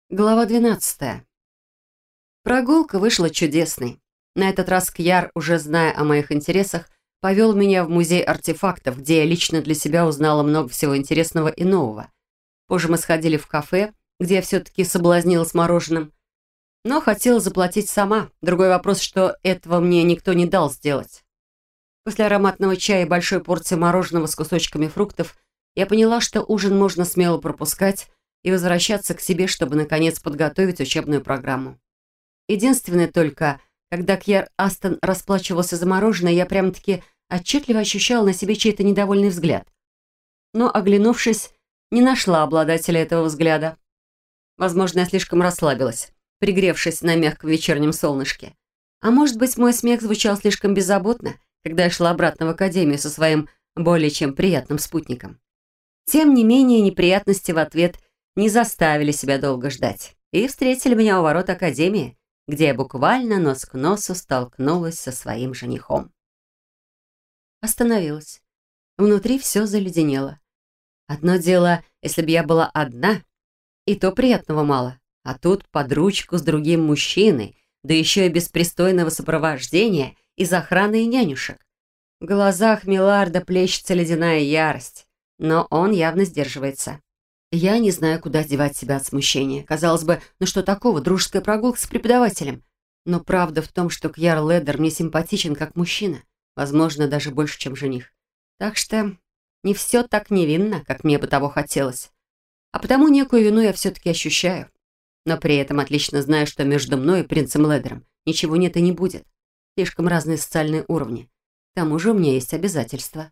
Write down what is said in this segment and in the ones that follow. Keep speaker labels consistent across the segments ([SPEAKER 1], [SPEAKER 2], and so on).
[SPEAKER 1] Глава 12. Прогулка вышла чудесной. На этот раз Кьяр, уже зная о моих интересах, повел меня в музей артефактов, где я лично для себя узнала много всего интересного и нового. Позже мы сходили в кафе, где я все-таки соблазнилась мороженым, но хотела заплатить сама. Другой вопрос, что этого мне никто не дал сделать. После ароматного чая и большой порции мороженого с кусочками фруктов я поняла, что ужин можно смело пропускать и возвращаться к себе, чтобы, наконец, подготовить учебную программу. Единственное только, когда Кьяр Астон расплачивался за мороженое, я прям-таки отчетливо ощущала на себе чей-то недовольный взгляд. Но, оглянувшись, не нашла обладателя этого взгляда. Возможно, я слишком расслабилась, пригревшись на мягком вечернем солнышке. А может быть, мой смех звучал слишком беззаботно, когда я шла обратно в академию со своим более чем приятным спутником. Тем не менее, неприятности в ответ не заставили себя долго ждать и встретили меня у ворот академии, где я буквально нос к носу столкнулась со своим женихом. Остановилась. Внутри все заледенело. Одно дело, если бы я была одна, и то приятного мало, а тут под ручку с другим мужчиной, да еще и без пристойного сопровождения из охраны и нянюшек. В глазах Миларда плещется ледяная ярость, но он явно сдерживается. Я не знаю, куда девать себя от смущения. Казалось бы, ну что такого, дружеская прогулка с преподавателем. Но правда в том, что Кьяр Ледер мне симпатичен как мужчина. Возможно, даже больше, чем жених. Так что не все так невинно, как мне бы того хотелось. А потому некую вину я все-таки ощущаю. Но при этом отлично знаю, что между мной и принцем Ледером ничего нет и не будет. Слишком разные социальные уровни. К тому же у меня есть обязательства.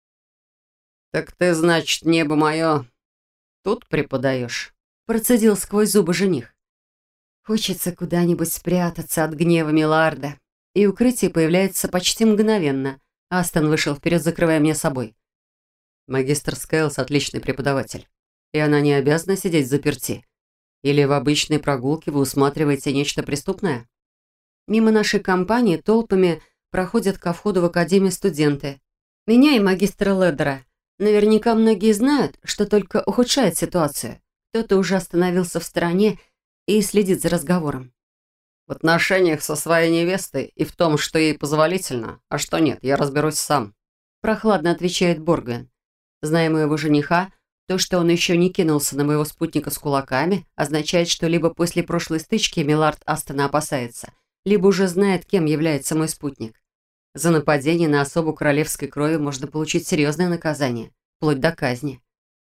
[SPEAKER 1] «Так ты, значит, небо мое, тут преподаешь?» Процедил сквозь зубы жених. Хочется куда-нибудь спрятаться от гнева Миларда. И укрытие появляется почти мгновенно. Астон вышел вперед, закрывая меня собой. «Магистр Скайлс отличный преподаватель. И она не обязана сидеть взаперти. Или в обычной прогулке вы усматриваете нечто преступное?» Мимо нашей компании толпами проходят ко входу в академию студенты. Меня и магистра Ледера. Наверняка многие знают, что только ухудшает ситуацию. Кто-то уже остановился в стороне и следит за разговором.
[SPEAKER 2] В отношениях со своей невестой и в том, что ей позволительно, а что нет, я разберусь сам.
[SPEAKER 1] Прохладно отвечает Боргвен. Зная моего жениха, то, что он еще не кинулся на моего спутника с кулаками, означает, что либо после прошлой стычки Милард Астона опасается, либо уже знает, кем является мой спутник. За нападение на особу королевской крови можно получить серьезное наказание, вплоть до казни.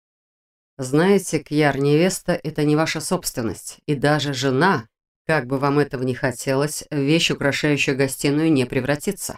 [SPEAKER 2] Знаете, Кьяр, невеста – это не ваша собственность, и даже жена, как бы вам этого не хотелось, в вещь, украшающую гостиную, не превратится.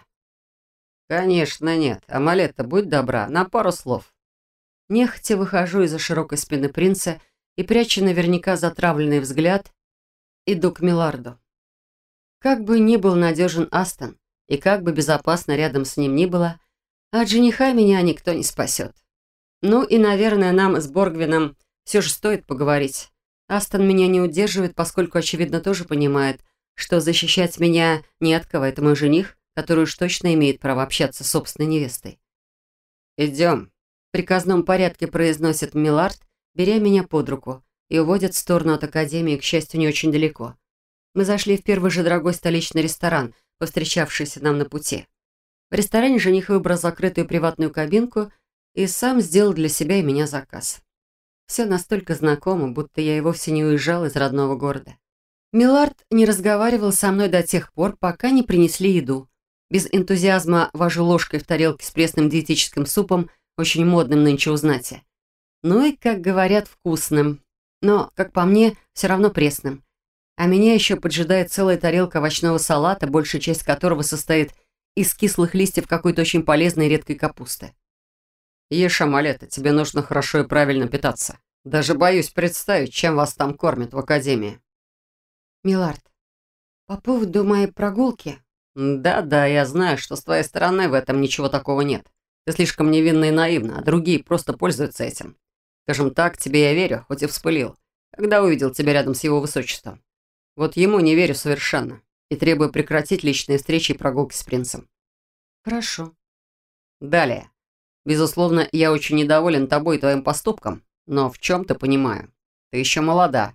[SPEAKER 2] Конечно, нет. Амалетта, будь добра, на пару слов.
[SPEAKER 1] Нехотя выхожу из-за широкой спины принца и, пряча наверняка затравленный взгляд, иду к Миларду. Как бы ни был надежен Астон, и как бы безопасно рядом с ним ни было, от жениха меня никто не спасет. Ну и, наверное, нам с Боргвином все же стоит поговорить. Астон меня не удерживает, поскольку, очевидно, тоже понимает, что защищать меня не от кого. Это мой жених, который уж точно имеет право общаться с собственной невестой.
[SPEAKER 2] «Идем»,
[SPEAKER 1] В приказном порядке произносит Милард, беря меня под руку, и уводит в сторону от академии, к счастью, не очень далеко. Мы зашли в первый же дорогой столичный ресторан, повстречавшийся нам на пути. В ресторане жених выбрал закрытую приватную кабинку и сам сделал для себя и меня заказ. Все настолько знакомо, будто я и вовсе не уезжал из родного города. Милард не разговаривал со мной до тех пор, пока не принесли еду. Без энтузиазма вожу ложкой в тарелке с пресным диетическим супом, очень модным нынче у знати. Ну и, как говорят, вкусным. Но, как по мне, все равно пресным. А меня еще поджидает целая тарелка овощного салата, большая часть которого состоит из кислых листьев какой-то очень полезной и редкой капусты.
[SPEAKER 2] ешь, Амалетта, тебе нужно хорошо и правильно питаться. Даже боюсь представить, чем вас там кормят в академии.
[SPEAKER 1] Милард, по поводу моей прогулки.
[SPEAKER 2] Да-да, я знаю, что с твоей стороны в этом ничего такого нет. Ты слишком невинна и наивна, а другие просто пользуются этим. Скажем так, тебе я верю, хоть и вспылил, когда увидел тебя рядом с его высочеством. Вот ему не верю совершенно и требую прекратить личные встречи и прогулки с принцем.
[SPEAKER 1] Хорошо.
[SPEAKER 2] Далее. Безусловно, я очень недоволен тобой и твоим поступком, но в чем-то понимаю. Ты еще молода,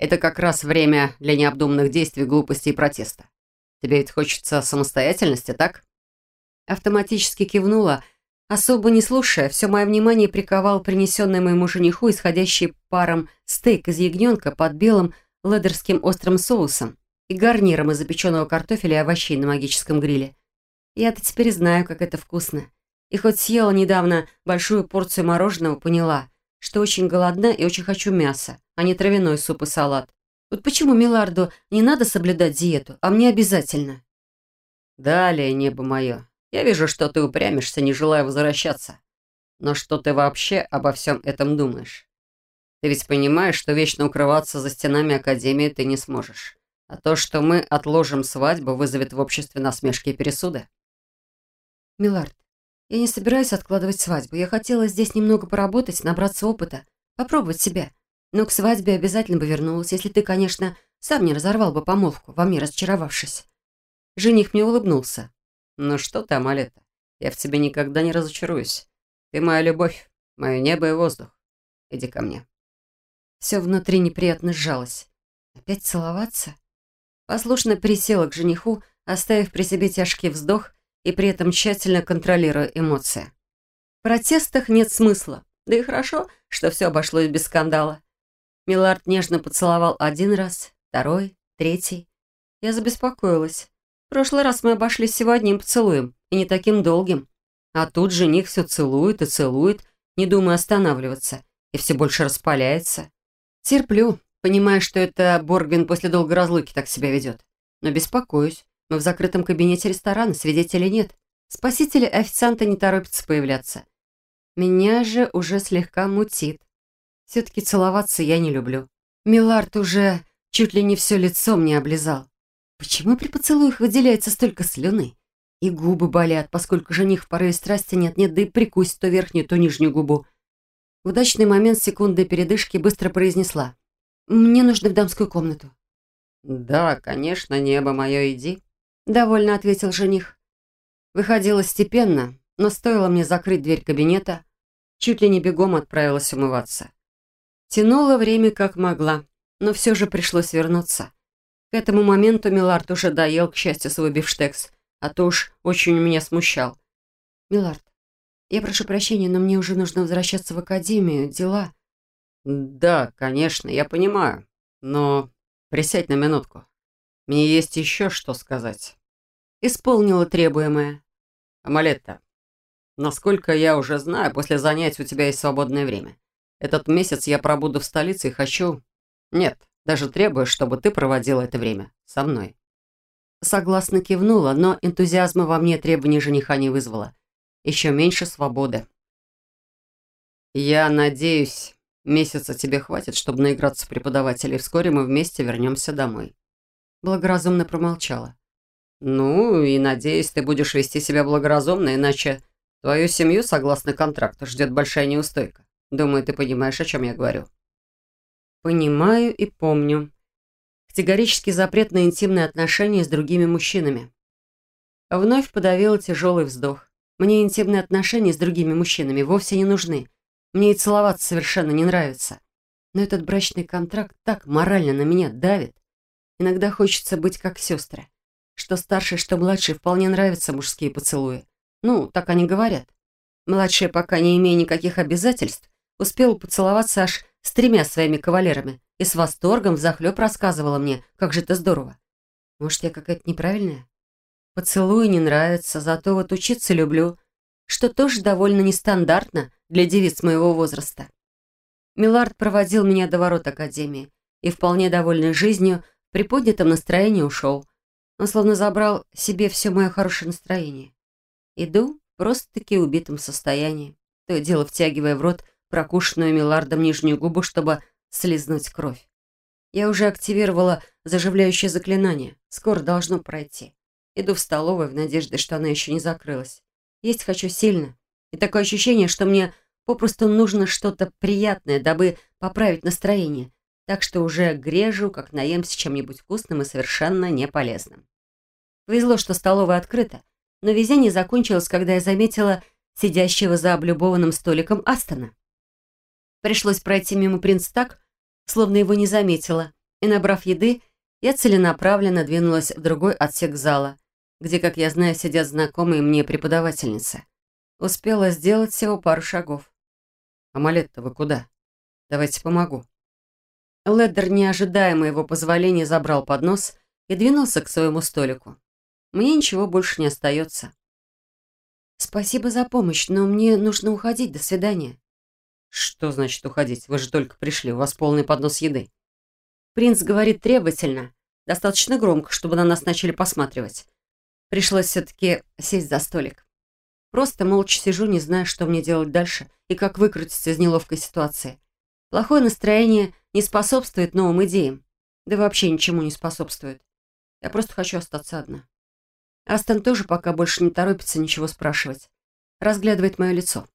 [SPEAKER 2] Это как раз время для необдуманных действий, глупости и протеста. Тебе ведь хочется самостоятельности, так?»
[SPEAKER 1] Автоматически кивнула, особо не слушая, все мое внимание приковал принесенный моему жениху исходящий паром стейк из ягненка под белым ледерским острым соусом и гарниром из запеченного картофеля и овощей на магическом гриле. Я-то теперь знаю, как это вкусно. И хоть съела недавно большую порцию мороженого, поняла, что очень голодна и очень хочу мяса, а не травяной суп и салат. Вот почему Миларду не надо соблюдать диету, а мне обязательно?
[SPEAKER 2] «Далее, небо мое, я вижу, что ты упрямишься, не желая возвращаться. Но что ты вообще обо всем этом думаешь? Ты ведь понимаешь, что вечно укрываться за стенами Академии ты не сможешь. А то, что мы отложим свадьбу, вызовет в обществе насмешки и пересуды».
[SPEAKER 1] Милард, я не собираюсь откладывать свадьбу. Я хотела здесь немного поработать, набраться опыта, попробовать себя. Но к свадьбе обязательно бы вернулась, если ты, конечно, сам не разорвал бы помолвку, во мне разочаровавшись. Жених мне улыбнулся.
[SPEAKER 2] «Ну что ты, Амалета, я в тебе никогда не разочаруюсь. Ты моя любовь, мое небо и воздух. Иди ко мне».
[SPEAKER 1] Все внутри неприятно сжалось. Опять целоваться? Послушно присела к жениху, оставив при себе тяжкий вздох и при этом тщательно контролируя эмоции. В протестах нет смысла. Да и хорошо, что все обошлось без скандала. Милард нежно поцеловал один раз, второй, третий. Я забеспокоилась. В прошлый раз мы обошлись всего одним поцелуем, и не таким долгим. А тут жених все целует и целует, не думая останавливаться, и все больше распаляется. Терплю, понимая, что это Боргвин после долгой разлуки так себя ведет. Но беспокоюсь. Мы в закрытом кабинете ресторана, свидетелей нет. Спасители и официанты не торопятся появляться. Меня же уже слегка мутит. Все-таки целоваться я не люблю. Милард уже чуть ли не все лицо мне облизал. Почему при поцелуях выделяется столько слюны? И губы болят, поскольку жених в порыве страсти нет-нет, да и прикусит то верхнюю, то нижнюю губу. В удачный момент секунды передышки быстро произнесла. «Мне нужно в дамскую комнату».
[SPEAKER 2] «Да, конечно, небо мое, иди»,
[SPEAKER 1] — довольно ответил жених. Выходила степенно, но стоило мне закрыть дверь кабинета, чуть ли не бегом отправилась умываться. Тянула время как могла, но все же пришлось вернуться. К этому моменту Милард уже доел, к счастью, свой бифштекс, а то уж очень меня смущал. «Милард, я прошу прощения, но мне уже нужно возвращаться в академию, дела».
[SPEAKER 2] «Да, конечно, я понимаю, но присядь на минутку. Мне есть еще что сказать».
[SPEAKER 1] Исполнила требуемое.
[SPEAKER 2] «Амалетта, насколько я уже знаю, после занятий у тебя есть свободное время. Этот месяц я пробуду в столице и хочу... Нет, даже требую, чтобы ты проводила это время со мной».
[SPEAKER 1] Согласно кивнула, но энтузиазма во мне требования жениха не вызвало. Еще меньше свободы.
[SPEAKER 2] «Я надеюсь, месяца тебе хватит, чтобы наиграться в преподавателей. Вскоре мы вместе вернемся домой».
[SPEAKER 1] Благоразумно промолчала.
[SPEAKER 2] «Ну, и надеюсь, ты будешь вести себя благоразумно, иначе твою семью, согласно контракту, ждет большая неустойка. Думаю, ты понимаешь, о чем я говорю».
[SPEAKER 1] Понимаю и помню. Категорический запрет на интимные отношения с другими мужчинами. Вновь подавила тяжелый вздох. Мне интимные отношения с другими мужчинами вовсе не нужны. Мне и целоваться совершенно не нравится. Но этот брачный контракт так морально на меня давит. Иногда хочется быть как сестры. Что старший, что младший вполне нравятся мужские поцелуи. Ну, так они говорят. Младшая, пока не имея никаких обязательств, успела поцеловаться аж с 3 своими кавалерами и с восторгом взахлеб рассказывала мне, как же это здорово. Может, я какая-то неправильная? Поцелуи не нравятся, зато вот учиться люблю, что тоже довольно нестандартно для девиц моего возраста. Милард проводил меня до ворот академии и, вполне довольный жизнью, в приподнятом настроении ушел. Он словно забрал себе все мое хорошее настроение. Иду в просто-таки убитом состоянии, то и дело втягивая в рот прокушенную Милардом нижнюю губу, чтобы слизнуть кровь. Я уже активировала заживляющее заклинание. Скоро должно пройти. Иду в столовую в надежде, что она еще не закрылась. Есть хочу сильно. И такое ощущение, что мне попросту нужно что-то приятное, дабы поправить настроение. Так что уже грежу, как наемся чем-нибудь вкусным и совершенно неполезным. Повезло, что столовая открыта, но везение закончилось, когда я заметила сидящего за облюбованным столиком Астона. Пришлось пройти мимо принца так, словно его не заметила, И, набрав еды, я целенаправленно двинулась в другой отсек зала, где, как я знаю, сидят знакомые мне преподавательницы. Успела сделать всего пару шагов.
[SPEAKER 2] «Амалетта, вы куда? Давайте помогу».
[SPEAKER 1] Леддер, не ожидая моего позволения, забрал поднос и двинулся к своему столику. Мне ничего больше не остается. «Спасибо за помощь, но мне нужно уходить. До свидания».
[SPEAKER 2] «Что значит уходить? Вы же только пришли, у вас полный поднос еды».
[SPEAKER 1] Принц говорит требовательно, достаточно громко, чтобы на нас начали посматривать. Пришлось все-таки сесть за столик. Просто молча сижу, не зная, что мне делать дальше и как выкрутиться из неловкой ситуации. Плохое настроение не способствует новым идеям. Да вообще ничему не способствует. Я просто хочу остаться одна. Астон тоже пока больше не торопится ничего спрашивать. Разглядывает мое лицо.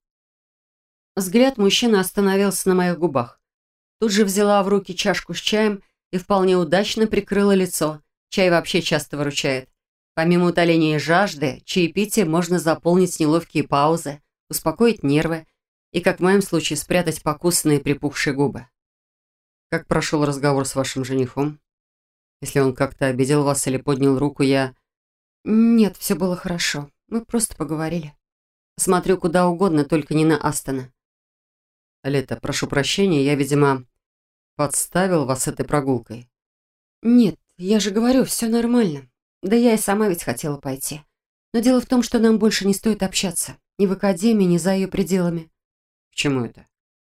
[SPEAKER 1] Взгляд мужчины остановился на моих губах. Тут же взяла в руки чашку с чаем и вполне удачно прикрыла лицо. Чай вообще часто выручает. Помимо утоления жажды, чаепитие можно заполнить неловкие паузы, успокоить нервы и, как в моем случае, спрятать покусанные припухшие губы.
[SPEAKER 2] «Как прошел разговор с вашим женихом? Если он как-то обидел вас или поднял руку, я...»
[SPEAKER 1] «Нет, все было хорошо. Мы просто поговорили. Смотрю куда угодно, только не на Астона».
[SPEAKER 2] «Лето, прошу прощения, я, видимо, подставил вас этой прогулкой».
[SPEAKER 1] «Нет, я же говорю, все нормально. Да я и сама ведь хотела пойти. Но дело в том, что нам больше не стоит общаться. Ни в академии, ни за ее пределами».
[SPEAKER 2] «Почему это?»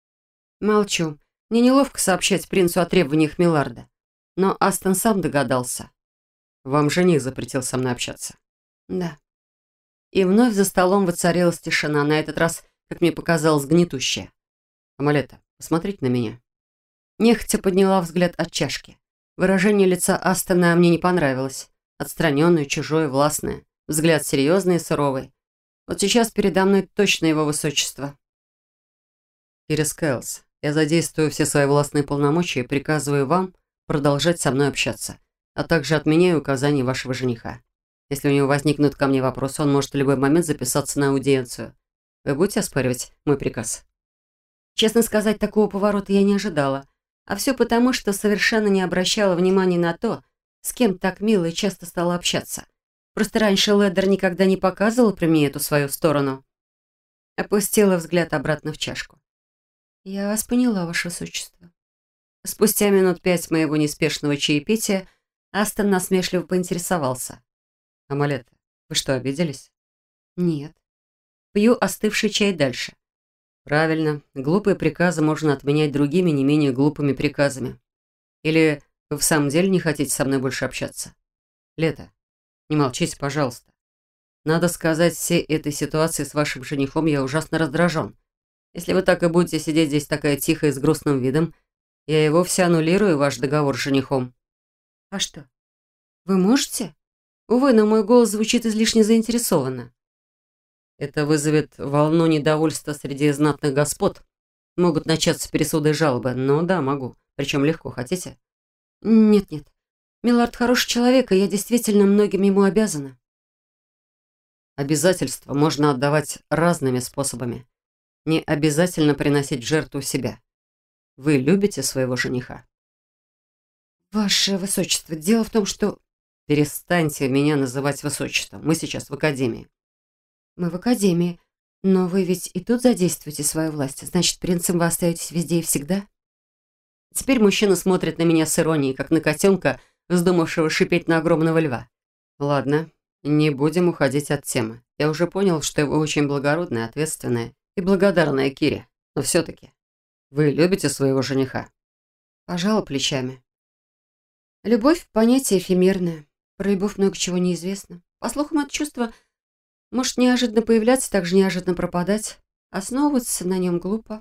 [SPEAKER 1] Молчу. Мне неловко сообщать принцу о требованиях Миларда. Но Астон сам догадался.
[SPEAKER 2] «Вам жених запретил со мной общаться».
[SPEAKER 1] Да. И вновь за столом воцарилась тишина, на этот раз, как мне показалось, гнетущая.
[SPEAKER 2] «Амалетта, посмотрите на меня».
[SPEAKER 1] Нехотя подняла взгляд от чашки. Выражение лица Астона мне не понравилось. Отстраненное, чужое, властное. Взгляд серьезный и суровый. Вот сейчас передо мной точно его высочество.
[SPEAKER 2] «Кирис Кэлс, я задействую все свои властные полномочия и приказываю вам продолжать со мной общаться, а также отменяю указания вашего жениха. Если у него возникнут ко мне вопросы, он может в любой момент записаться на аудиенцию. Вы будете оспаривать мой приказ?»
[SPEAKER 1] Честно сказать, такого поворота я не ожидала. А все потому, что совершенно не обращала внимания на то, с кем так мило и часто стала общаться. Просто раньше Леддер никогда не показывал при мне эту свою сторону. Опустила взгляд обратно в чашку. «Я вас поняла, ваше высочество». Спустя минут 5 моего неспешного чаепития Астон насмешливо поинтересовался.
[SPEAKER 2] «Амалетта, вы что, обиделись?»
[SPEAKER 1] «Нет». Пью остывший чай дальше.
[SPEAKER 2] «Правильно. Глупые приказы можно отменять другими, не менее глупыми приказами. Или вы в самом деле не хотите со мной больше общаться? Лето, не молчите, пожалуйста. Надо сказать, всей этой ситуации с вашим женихом я ужасно раздражен. Если вы так и будете сидеть здесь такая тихая и с грустным видом, я и вовсе аннулирую ваш договор с женихом».
[SPEAKER 1] «А что? Вы можете?» Увы, но мой голос звучит излишне заинтересованно.
[SPEAKER 2] «Это вызовет волну недовольства среди знатных господ. Могут начаться пересуды и жалобы, но да, могу. Причем легко, хотите?»
[SPEAKER 1] «Нет-нет. Милард хороший человек, и я действительно многим ему обязана».
[SPEAKER 2] Обязательства можно отдавать разными способами. Не обязательно приносить в жертву себя. Вы любите своего жениха?
[SPEAKER 1] «Ваше высочество, дело в том, что...»
[SPEAKER 2] Перестаньте меня называть высочеством. Мы сейчас в академии.
[SPEAKER 1] «Мы в академии, но вы ведь и тут задействуете свою власть. Значит, принцем вы остаетесь везде и всегда?» Теперь мужчина смотрит на меня с иронией, как на котенка, вздумавшего шипеть на огромного льва.
[SPEAKER 2] Ладно, не будем уходить от темы. Я уже понял, что вы очень благородная, ответственная и благодарная Кире. Но все-таки вы любите своего жениха?
[SPEAKER 1] Пожала плечами. Любовь — понятие эфемерное. Про любовь много чего неизвестно. По слухам, это чувство может неожиданно появляться, так же неожиданно пропадать. Основываться на нем глупо.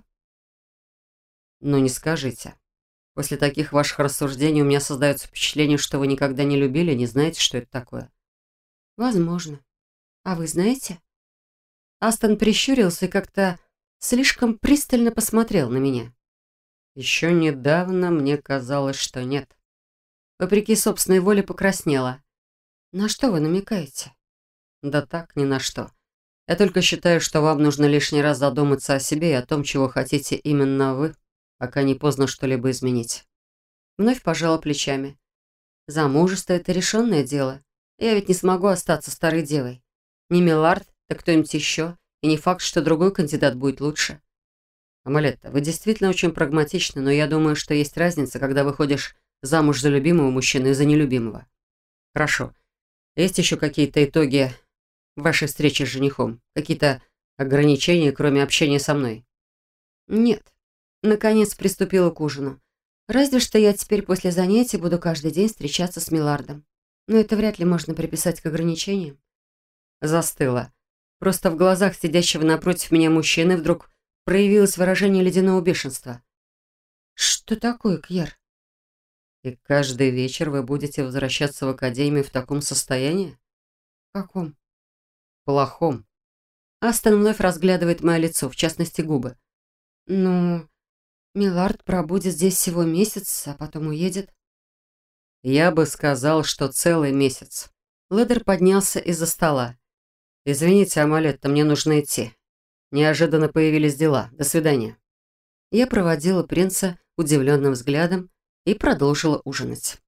[SPEAKER 2] Ну, не скажите. После таких ваших рассуждений у меня создается впечатление, что вы никогда не любили, не знаете, что это такое.
[SPEAKER 1] Возможно. А вы знаете? Астон прищурился и как-то слишком пристально посмотрел на меня.
[SPEAKER 2] Еще недавно мне казалось, что нет.
[SPEAKER 1] Вопреки собственной воле покраснела. На что вы намекаете?
[SPEAKER 2] Да так, ни на что. Я только считаю, что вам нужно лишний раз задуматься о себе и о том, чего хотите именно вы, пока не поздно что-либо изменить.
[SPEAKER 1] Вновь пожала плечами. Замужество — это решенное дело. Я ведь не смогу остаться старой девой. Не Миллард, так кто-нибудь еще. И не факт, что другой кандидат будет лучше.
[SPEAKER 2] Амалетта, вы действительно очень прагматичны, но я думаю, что есть разница, когда выходишь замуж за любимого мужчину и за нелюбимого. Хорошо. Есть еще какие-то итоги вашей встречи с женихом? Какие-то ограничения, кроме общения со мной?
[SPEAKER 1] Нет. Наконец приступила к ужину. Разве что я теперь после занятий буду каждый день встречаться с Миллардом. Но это вряд ли можно приписать к ограничениям.
[SPEAKER 2] Застыла. Просто в глазах сидящего напротив меня мужчины вдруг проявилось выражение ледяного бешенства.
[SPEAKER 1] Что такое, Кьер?
[SPEAKER 2] И каждый вечер вы будете возвращаться в академию в таком состоянии?
[SPEAKER 1] В каком?
[SPEAKER 2] Плохом.
[SPEAKER 1] Астон вновь разглядывает мое лицо, в частности губы. Ну, Миллард пробудет здесь всего месяц, а потом уедет.
[SPEAKER 2] Я бы сказал, что целый месяц. Ледер поднялся из-за стола. «Извините, Амалетта, мне нужно идти. Неожиданно появились дела. До свидания».
[SPEAKER 1] Я проводила принца удивленным взглядом и продолжила ужинать.